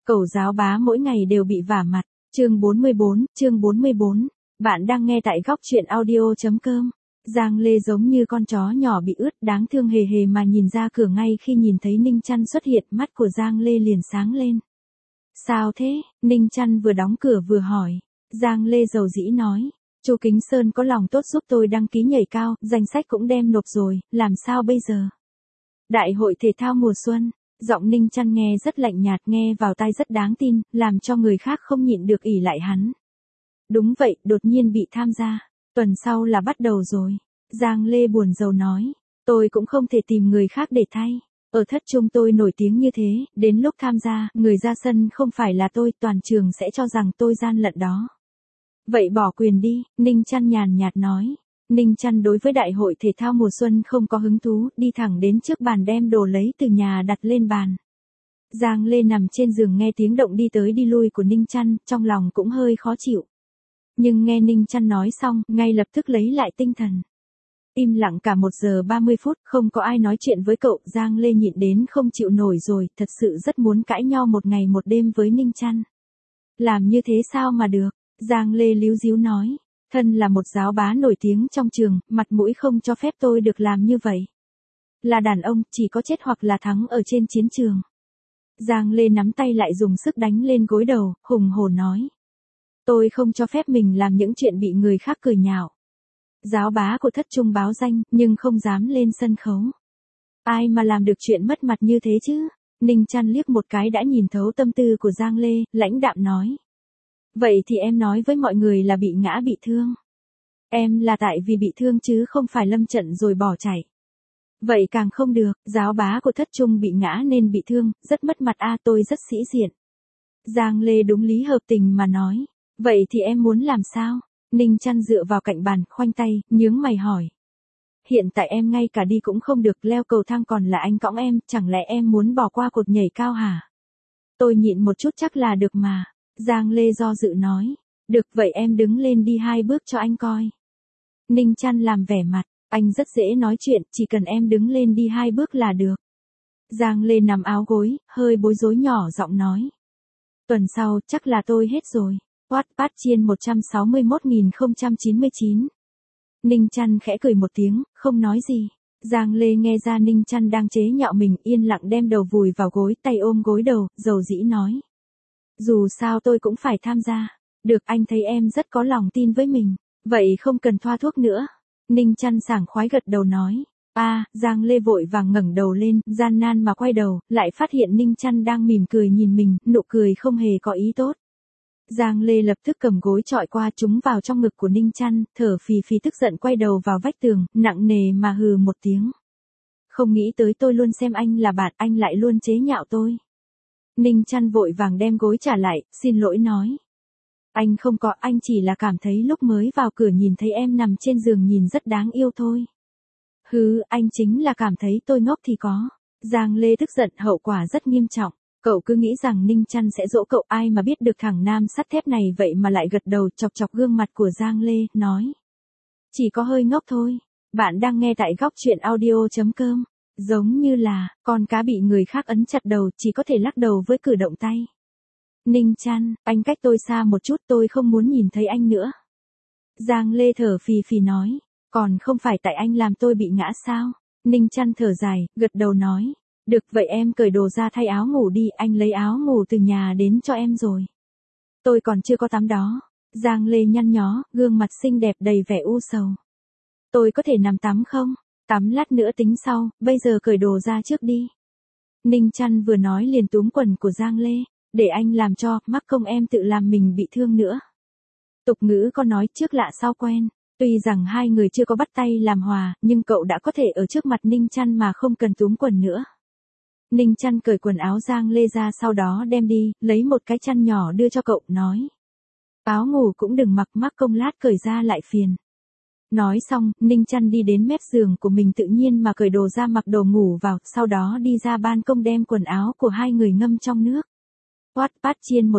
Cẩu giáo bá mỗi ngày đều bị vả mặt. Chương 44. Bạn đang nghe tại góc truyện audio.com. Giang Lê giống như con chó nhỏ bị ướt đáng thương hề hề mà nhìn ra cửa ngay khi nhìn thấy Ninh Chăn xuất hiện, mắt của Giang Lê liền sáng lên. Sao thế? Ninh Chăn vừa đóng cửa vừa hỏi. Giang Lê dầu dĩ nói. Chu Kính Sơn có lòng tốt giúp tôi đăng ký nhảy cao, danh sách cũng đem nộp rồi, làm sao bây giờ? Đại hội thể thao mùa xuân. Giọng Ninh Chăn nghe rất lạnh nhạt, nghe vào tai rất đáng tin, làm cho người khác không nhịn được ỷ lại hắn. Đúng vậy, đột nhiên bị tham gia. Tuần sau là bắt đầu rồi. Giang Lê buồn rầu nói. Tôi cũng không thể tìm người khác để thay. Ở Thất Trung tôi nổi tiếng như thế, đến lúc tham gia, người ra sân không phải là tôi, toàn trường sẽ cho rằng tôi gian lận đó. Vậy bỏ quyền đi, Ninh Chăn nhàn nhạt nói. Ninh Chăn đối với đại hội thể thao mùa xuân không có hứng thú, đi thẳng đến trước bàn đem đồ lấy từ nhà đặt lên bàn. Giang Lê nằm trên giường nghe tiếng động đi tới đi lui của Ninh Chăn, trong lòng cũng hơi khó chịu. Nhưng nghe Ninh Chăn nói xong, ngay lập tức lấy lại tinh thần. Im lặng cả 1 giờ 30 phút, không có ai nói chuyện với cậu, Giang Lê nhịn đến không chịu nổi rồi, thật sự rất muốn cãi nhau một ngày một đêm với Ninh Chăn. Làm như thế sao mà được, Giang Lê líu díu nói. Thân là một giáo bá nổi tiếng trong trường, mặt mũi không cho phép tôi được làm như vậy. Là đàn ông, chỉ có chết hoặc là thắng ở trên chiến trường. Giang Lê nắm tay lại dùng sức đánh lên gối đầu, hùng hổ nói. Tôi không cho phép mình làm những chuyện bị người khác cười nhạo. Giáo bá của Thất Trung báo danh, nhưng không dám lên sân khấu. Ai mà làm được chuyện mất mặt như thế chứ? Ninh Chăn liếc một cái đã nhìn thấu tâm tư của Giang Lê, lãnh đạm nói. Vậy thì em nói với mọi người là bị ngã bị thương. Em là tại vì bị thương chứ không phải lâm trận rồi bỏ chạy. Vậy càng không được, giáo bá của Thất Trung bị ngã nên bị thương, rất mất mặt tôi rất sĩ diện. Giang Lê đúng lý hợp tình mà nói. Vậy thì em muốn làm sao? Ninh Chăn dựa vào cạnh bàn, khoanh tay, nhướng mày hỏi. Hiện tại em ngay cả đi cũng không được, leo cầu thang còn là anh cõng em, chẳng lẽ em muốn bỏ qua cột nhảy cao hả? Tôi nhịn một chút chắc là được mà. Giang Lê do dự nói. Được vậy em đứng lên đi 2 bước cho anh coi. Ninh Chăn làm vẻ mặt. Anh rất dễ nói chuyện, chỉ cần em đứng lên đi 2 bước là được. Giang Lê nằm áo gối, hơi bối rối nhỏ giọng nói. Tuần sau chắc là tôi hết rồi. Wattpad chiên 161.099. Ninh Chăn khẽ cười một tiếng, không nói gì. Giang Lê nghe ra Ninh Chăn đang chế nhạo mình, yên lặng đem đầu vùi vào gối, tay ôm gối đầu, dầu dĩ nói. Dù sao tôi cũng phải tham gia. Được, anh thấy em rất có lòng tin với mình. Vậy không cần thoa thuốc nữa. Ninh Chăn sảng khoái gật đầu nói. Giang Lê vội vàng ngẩng đầu lên, gian nan mà quay đầu, lại phát hiện Ninh Chăn đang mỉm cười nhìn mình, nụ cười không hề có ý tốt. Giang Lê lập tức cầm gối chọi qua trúng vào trong ngực của Ninh Chăn, thở phì phì tức giận quay đầu vào vách tường, nặng nề mà hừ một tiếng. Không nghĩ tới tôi luôn xem anh là bạn, anh lại luôn chế nhạo tôi. Ninh Chăn vội vàng đem gối trả lại, xin lỗi nói. Anh không có, anh chỉ là cảm thấy lúc mới vào cửa nhìn thấy em nằm trên giường nhìn rất đáng yêu thôi. Hứ, anh chính là cảm thấy tôi ngốc thì có. Giang Lê tức giận, hậu quả rất nghiêm trọng. Cậu cứ nghĩ rằng Ninh Chăn sẽ dỗ cậu, ai mà biết được thằng nam sắt thép này vậy mà lại gật đầu chọc chọc gương mặt của Giang Lê, nói. Chỉ có hơi ngốc thôi. Bạn đang nghe tại góc truyện audio.com. Giống như là, con cá bị người khác ấn chặt đầu, chỉ có thể lắc đầu với cử động tay. Ninh Chăn, anh cách tôi xa một chút, tôi không muốn nhìn thấy anh nữa. Giang Lê thở phì phì nói. Còn không phải tại anh làm tôi bị ngã sao? Ninh Chăn thở dài, gật đầu nói. Được vậy em cởi đồ ra thay áo ngủ đi, anh lấy áo ngủ từ nhà đến cho em rồi. Tôi còn chưa có tắm đó. Giang Lê nhăn nhó, gương mặt xinh đẹp đầy vẻ u sầu. Tôi có thể nằm tắm không? Tắm lát nữa tính sau, bây giờ cởi đồ ra trước đi. Ninh Chăn vừa nói liền túm quần của Giang Lê. Để anh làm cho, mắc công em tự làm mình bị thương nữa. Tục ngữ có nói trước lạ sau quen. Tuy rằng hai người chưa có bắt tay làm hòa, nhưng cậu đã có thể ở trước mặt Ninh Chăn mà không cần túm quần nữa. Ninh Chăn cởi quần áo Giang Lê ra sau đó đem đi, lấy một cái chăn nhỏ đưa cho cậu, nói. Áo ngủ cũng đừng mặc, mắc công lát cởi ra lại phiền. Nói xong, Ninh Chăn đi đến mép giường của mình tự nhiên mà cởi đồ ra mặc đồ ngủ vào, sau đó đi ra ban công đem quần áo của hai người ngâm trong nước. Wattpad chiên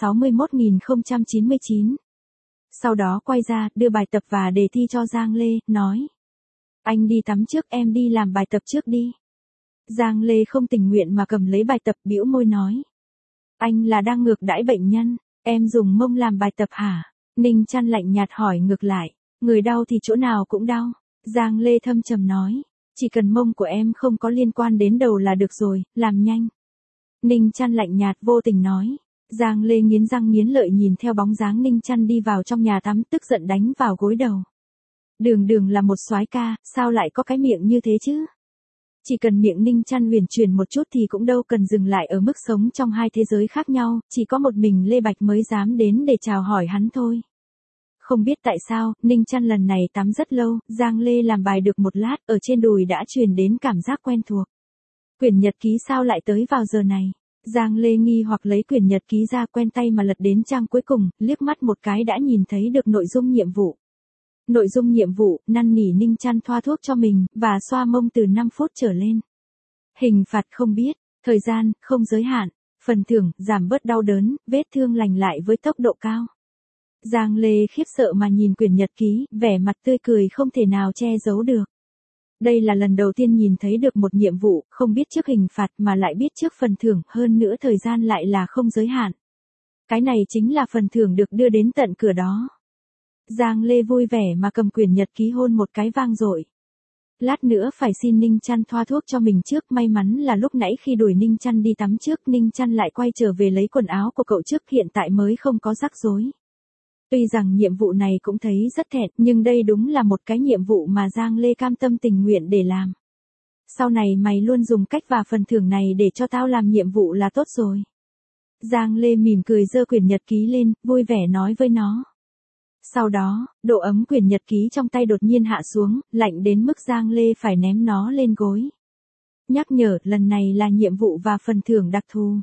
161.099. Sau đó quay ra, đưa bài tập và đề thi cho Giang Lê, nói. Anh đi tắm trước, em đi làm bài tập trước đi. Giang Lê không tình nguyện mà cầm lấy bài tập, bĩu môi nói. Anh là đang ngược đãi bệnh nhân, em dùng mông làm bài tập hả? Ninh Chăn lạnh nhạt hỏi ngược lại, người đau thì chỗ nào cũng đau. Giang Lê thâm trầm nói, chỉ cần mông của em không có liên quan đến đầu là được rồi, làm nhanh. Ninh Chăn lạnh nhạt vô tình nói. Giang Lê nghiến răng nghiến lợi nhìn theo bóng dáng Ninh Chăn đi vào trong nhà tắm, tức giận đánh vào gối đầu. Đường Đường là một soái ca, sao lại có cái miệng như thế chứ? Chỉ cần miệng Ninh Chăn huyền chuyển một chút thì cũng đâu cần dừng lại ở mức sống trong hai thế giới khác nhau, chỉ có một mình Lê Bạch mới dám đến để chào hỏi hắn thôi. Không biết tại sao, Ninh Chăn lần này tắm rất lâu, Giang Lê làm bài được một lát, ở trên đùi đã truyền đến cảm giác quen thuộc. Quyển nhật ký sao lại tới vào giờ này? Giang Lê nghi hoặc lấy quyển nhật ký ra, quen tay mà lật đến trang cuối cùng, liếc mắt một cái đã nhìn thấy được nội dung nhiệm vụ. Nội dung nhiệm vụ, năn nỉ Ninh Chăn thoa thuốc cho mình, và xoa mông từ 5 phút trở lên. Hình phạt không biết, thời gian, không giới hạn, phần thưởng, giảm bớt đau đớn, vết thương lành lại với tốc độ cao. Giang Lê khiếp sợ mà nhìn quyển nhật ký, vẻ mặt tươi cười không thể nào che giấu được. Đây là lần đầu tiên nhìn thấy được một nhiệm vụ, không biết trước hình phạt mà lại biết trước phần thưởng, hơn nữa thời gian lại là không giới hạn. Cái này chính là phần thưởng được đưa đến tận cửa đó. Giang Lê vui vẻ mà cầm quyển nhật ký hôn một cái vang dội. Lát nữa phải xin Ninh Chăn thoa thuốc cho mình trước, may mắn là lúc nãy khi đuổi Ninh Chăn đi tắm trước, Ninh Chăn lại quay trở về lấy quần áo của cậu trước, hiện tại mới không có rắc rối. Tuy rằng nhiệm vụ này cũng thấy rất thẹn, nhưng đây đúng là một cái nhiệm vụ mà Giang Lê cam tâm tình nguyện để làm. Sau này mày luôn dùng cách và phần thưởng này để cho tao làm nhiệm vụ là tốt rồi. Giang Lê mỉm cười giơ quyển nhật ký lên, vui vẻ nói với nó. Sau đó, độ ấm quyển nhật ký trong tay đột nhiên hạ xuống, lạnh đến mức Giang Lê phải ném nó lên gối. Nhắc nhở, lần này là nhiệm vụ và phần thưởng đặc thù.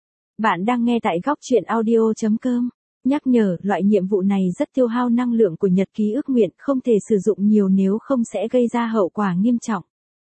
Bạn đang nghe tại góc truyện audio.com. Nhắc nhở, loại nhiệm vụ này rất tiêu hao năng lượng của nhật ký ước nguyện, không thể sử dụng nhiều nếu không sẽ gây ra hậu quả nghiêm trọng.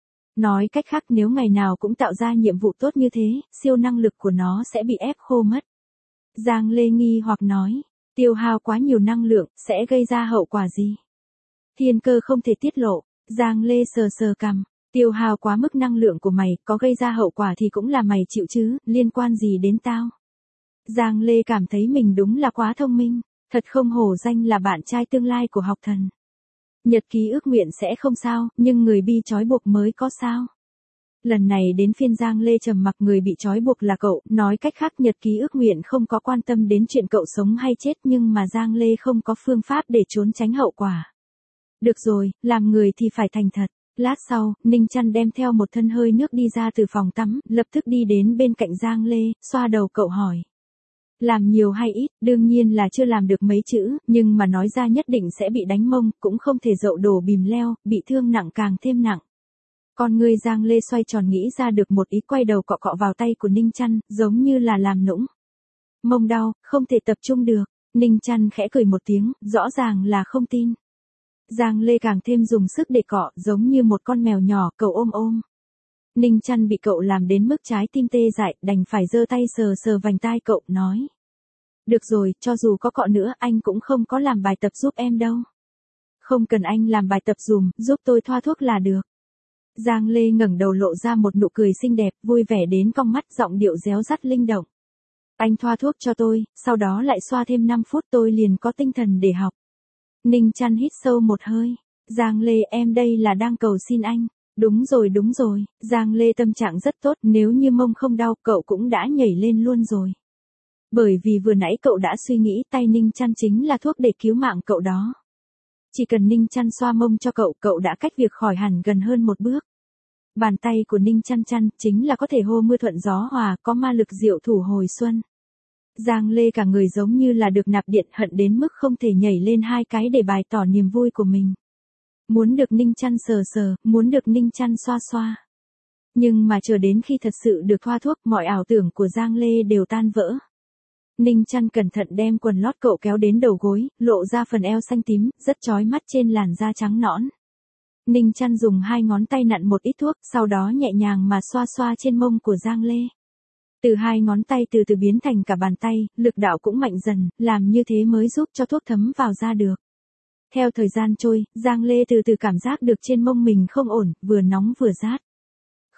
Nói cách khác, nếu ngày nào cũng tạo ra nhiệm vụ tốt như thế, siêu năng lực của nó sẽ bị ép khô mất. Giang Lê nghi hoặc nói, tiêu hao quá nhiều năng lượng, sẽ gây ra hậu quả gì? Thiên cơ không thể tiết lộ. Giang Lê sờ sờ cằm, tiêu hao quá mức năng lượng của mày, có gây ra hậu quả thì cũng là mày chịu chứ, liên quan gì đến tao? Giang Lê cảm thấy mình đúng là quá thông minh, thật không hổ danh là bạn trai tương lai của học thần. Nhật ký ước nguyện sẽ không sao, nhưng người bị trói buộc mới có sao. Lần này đến phiên Giang Lê trầm mặc, người bị trói buộc là cậu, nói cách khác nhật ký ước nguyện không có quan tâm đến chuyện cậu sống hay chết, nhưng mà Giang Lê không có phương pháp để trốn tránh hậu quả. Được rồi, làm người thì phải thành thật. Lát sau, Ninh Chăn đem theo một thân hơi nước đi ra từ phòng tắm, lập tức đi đến bên cạnh Giang Lê, xoa đầu cậu hỏi. Làm nhiều hay ít, đương nhiên là chưa làm được mấy chữ, nhưng mà nói ra nhất định sẽ bị đánh mông, cũng không thể dậu đổ bìm leo, bị thương nặng càng thêm nặng. Con người Giang Lê xoay tròn nghĩ ra được một ý, quay đầu cọ cọ vào tay của Ninh Chăn, giống như là làm nũng. Mông đau, không thể tập trung được. Ninh Chăn khẽ cười một tiếng, rõ ràng là không tin. Giang Lê càng thêm dùng sức để cọ, giống như một con mèo nhỏ, cậu ôm ôm. Ninh Chăn bị cậu làm đến mức trái tim tê dại, đành phải giơ tay sờ sờ vành tai cậu, nói. Được rồi, cho dù có cọ nữa, anh cũng không có làm bài tập giúp em đâu. Không cần anh làm bài tập dùm, giúp tôi thoa thuốc là được. Giang Lê ngẩng đầu lộ ra một nụ cười xinh đẹp, vui vẻ đến cong mắt, giọng điệu réo rắt linh động. Anh thoa thuốc cho tôi, sau đó lại xoa thêm 5 phút tôi liền có tinh thần để học. Ninh Chăn hít sâu một hơi. Giang Lê, em đây là đang cầu xin anh. Đúng rồi, Giang Lê tâm trạng rất tốt, nếu như mông không đau, cậu cũng đã nhảy lên luôn rồi. Bởi vì vừa nãy cậu đã suy nghĩ tay Ninh Chăn chính là thuốc để cứu mạng cậu đó. Chỉ cần Ninh Chăn xoa mông cho cậu, cậu đã cách việc khỏi hẳn gần hơn một bước. Bàn tay của Ninh Chăn chính là có thể hô mưa thuận gió hòa, có ma lực diệu thủ hồi xuân. Giang Lê cả người giống như là được nạp điện, hận đến mức không thể nhảy lên 2 cái để bày tỏ niềm vui của mình. Muốn được Ninh Chăn sờ sờ, muốn được Ninh Chăn xoa xoa. Nhưng mà chờ đến khi thật sự được thoa thuốc, mọi ảo tưởng của Giang Lê đều tan vỡ. Ninh Chăn cẩn thận đem quần lót cậu kéo đến đầu gối, lộ ra phần eo xanh tím, rất chói mắt trên làn da trắng nõn. Ninh Chăn dùng 2 ngón tay nặn một ít thuốc, sau đó nhẹ nhàng mà xoa xoa trên mông của Giang Lê. Từ 2 ngón tay từ từ biến thành cả bàn tay, lực đạo cũng mạnh dần, làm như thế mới giúp cho thuốc thấm vào da được. Theo thời gian trôi, Giang Lê từ từ cảm giác được trên mông mình không ổn, vừa nóng vừa rát.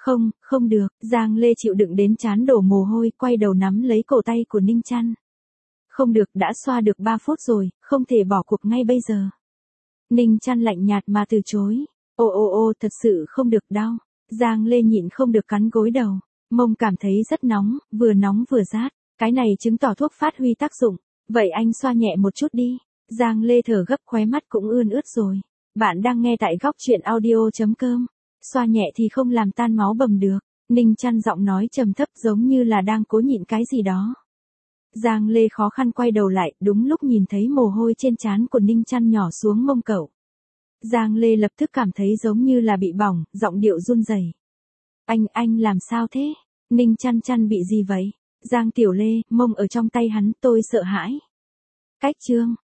Không, không được, Giang Lê chịu đựng đến trán đổ mồ hôi, quay đầu nắm lấy cổ tay của Ninh Chăn. Không được, đã xoa được 3 phút rồi, không thể bỏ cuộc ngay bây giờ. Ninh Chăn lạnh nhạt mà từ chối. Ô, thật sự không được đau. Giang Lê nhịn không được cắn gối đầu. Mông cảm thấy rất nóng vừa rát. Cái này chứng tỏ thuốc phát huy tác dụng. Vậy anh xoa nhẹ một chút đi. Giang Lê thở gấp, khóe mắt cũng ươn ướt rồi. Bạn đang nghe tại góc truyện audio.com. Xoa nhẹ thì không làm tan máu bầm được. Ninh Chăn giọng nói trầm thấp giống như là đang cố nhịn cái gì đó. Giang Lê khó khăn quay đầu lại, đúng lúc nhìn thấy mồ hôi trên trán của Ninh Chăn nhỏ xuống mông cậu. Giang Lê lập tức cảm thấy giống như là bị bỏng, giọng điệu run rẩy. Anh làm sao thế? Ninh Chăn bị gì vậy? Giang Tiểu Lê, mông ở trong tay hắn, tôi sợ hãi. Cách chương